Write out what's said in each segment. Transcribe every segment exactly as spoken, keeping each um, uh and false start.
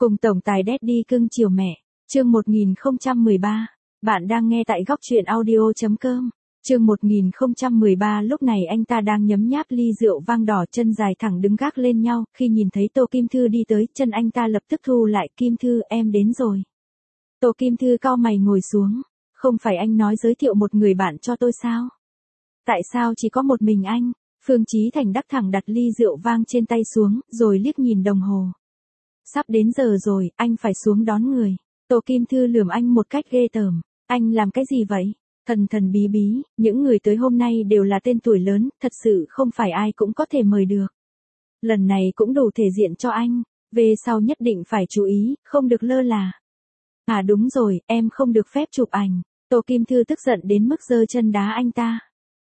Cùng tổng tài Daddy cưng chiều mẹ. Chương một nghìn không trăm mười ba. Bạn đang nghe tại góc truyện audio chấm com. Chương một nghìn không trăm mười ba. Lúc này anh ta đang nhấm nháp ly rượu vang đỏ, chân dài thẳng đứng gác lên nhau, khi nhìn thấy Tô Kim Thư đi tới, chân anh ta lập tức thu lại. Kim Thư, em đến rồi. Tô Kim Thư cau mày ngồi xuống. Không phải anh nói giới thiệu một người bạn cho tôi sao? Tại sao chỉ có một mình anh? Phương Chí Thành đắc thẳng đặt ly rượu vang trên tay xuống, rồi liếc nhìn đồng hồ. Sắp đến giờ rồi, anh phải xuống đón người. Tô Kim Thư lườm anh một cách ghê tởm. Anh làm cái gì vậy? Thần thần bí bí, những người tới hôm nay đều là tên tuổi lớn, thật sự không phải ai cũng có thể mời được. Lần này cũng đủ thể diện cho anh, về sau nhất định phải chú ý, không được lơ là. À đúng rồi, em không được phép chụp ảnh. Tô Kim Thư tức giận đến mức giơ chân đá anh ta.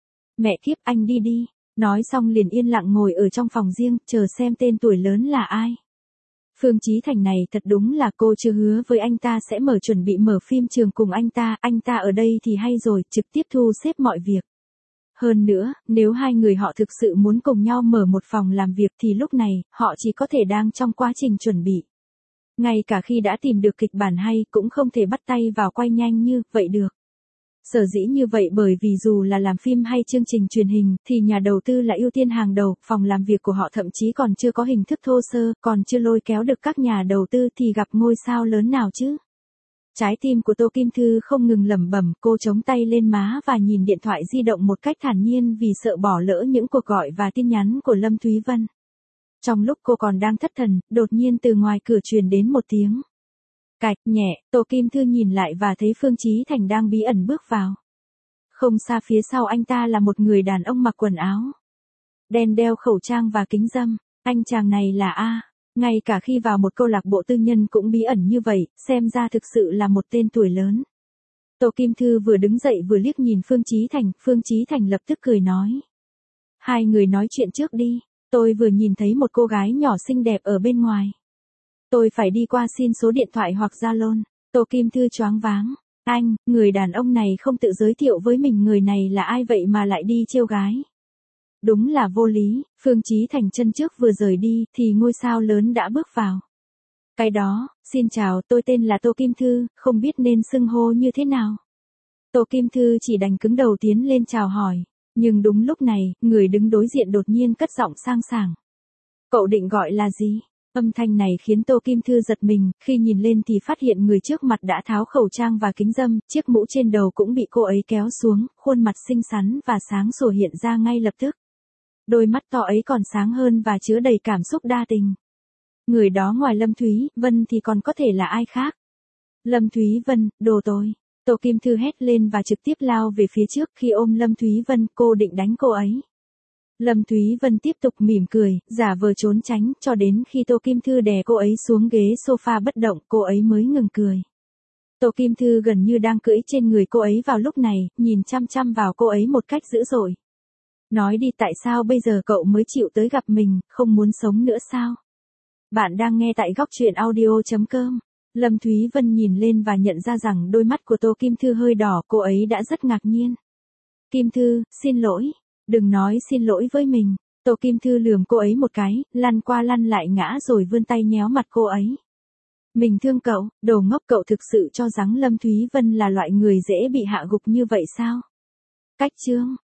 Mẹ kiếp, anh đi đi. Nói xong liền yên lặng ngồi ở trong phòng riêng, chờ xem tên tuổi lớn là ai. Phương Chí Thành này thật đúng là, cô chưa hứa với anh ta sẽ mở chuẩn bị mở phim trường cùng anh ta, anh ta ở đây thì hay rồi, trực tiếp thu xếp mọi việc. Hơn nữa, nếu hai người họ thực sự muốn cùng nhau mở một phòng làm việc thì lúc này, họ chỉ có thể đang trong quá trình chuẩn bị. Ngay cả khi đã tìm được kịch bản hay, cũng không thể bắt tay vào quay nhanh như vậy được. Sở dĩ như vậy bởi vì dù là làm phim hay chương trình truyền hình, thì nhà đầu tư là ưu tiên hàng đầu, phòng làm việc của họ thậm chí còn chưa có hình thức thô sơ, còn chưa lôi kéo được các nhà đầu tư thì gặp ngôi sao lớn nào chứ. Trái tim của Tô Kim Thư không ngừng lẩm bẩm, cô chống tay lên má và nhìn điện thoại di động một cách thản nhiên vì sợ bỏ lỡ những cuộc gọi và tin nhắn của Lâm Thúy Vân. Trong lúc cô còn đang thất thần, đột nhiên từ ngoài cửa truyền đến một tiếng cạch nhẹ, Tô Kim Thư nhìn lại và thấy Phương Chí Thành đang bí ẩn bước vào. Không xa phía sau anh ta là một người đàn ông mặc quần áo đen, đeo khẩu trang và kính râm. Anh chàng này là A. Ngay cả khi vào một câu lạc bộ tư nhân cũng bí ẩn như vậy, xem ra thực sự là một tên tuổi lớn. Tô Kim Thư vừa đứng dậy vừa liếc nhìn Phương Chí Thành, Phương Chí Thành lập tức cười nói. Hai người nói chuyện trước đi, tôi vừa nhìn thấy một cô gái nhỏ xinh đẹp ở bên ngoài. Tôi phải đi qua xin số điện thoại hoặc Zalo. Tô Kim Thư choáng váng. Anh, người đàn ông này không tự giới thiệu với mình người này là ai vậy mà lại đi trêu gái. Đúng là vô lý. Phương Chí Thành chân trước vừa rời đi, thì ngôi sao lớn đã bước vào. Cái đó, xin chào, tôi tên là Tô Kim Thư, không biết nên xưng hô như thế nào. Tô Kim Thư chỉ đành cứng đầu tiến lên chào hỏi. Nhưng đúng lúc này, người đứng đối diện đột nhiên cất giọng sang sảng. Cậu định gọi là gì? Âm thanh này khiến Tô Kim Thư giật mình, khi nhìn lên thì phát hiện người trước mặt đã tháo khẩu trang và kính râm, chiếc mũ trên đầu cũng bị cô ấy kéo xuống, khuôn mặt xinh xắn và sáng sủa hiện ra ngay lập tức. Đôi mắt to ấy còn sáng hơn và chứa đầy cảm xúc đa tình. Người đó ngoài Lâm Thúy Vân thì còn có thể là ai khác? Lâm Thúy Vân, đồ tôi. Tô Kim Thư hét lên và trực tiếp lao về phía trước, khi ôm Lâm Thúy Vân, cô định đánh cô ấy. Lâm Thúy Vân tiếp tục mỉm cười, giả vờ trốn tránh, cho đến khi Tô Kim Thư đè cô ấy xuống ghế sofa bất động, cô ấy mới ngừng cười. Tô Kim Thư gần như đang cưỡi trên người cô ấy vào lúc này, nhìn chăm chăm vào cô ấy một cách dữ dội. Nói đi, tại sao bây giờ cậu mới chịu tới gặp mình, không muốn sống nữa sao? Bạn đang nghe tại góc truyện audio chấm com. Lâm Thúy Vân nhìn lên và nhận ra rằng đôi mắt của Tô Kim Thư hơi đỏ, cô ấy đã rất ngạc nhiên. Kim Thư, xin lỗi. Đừng nói xin lỗi với mình. Tô Kim Thư lườm cô ấy một cái, lăn qua lăn lại ngã rồi vươn tay nhéo mặt cô ấy. Mình thương cậu, đồ ngốc, cậu thực sự cho rằng Lâm Thúy Vân là loại người dễ bị hạ gục như vậy sao? Cách chương.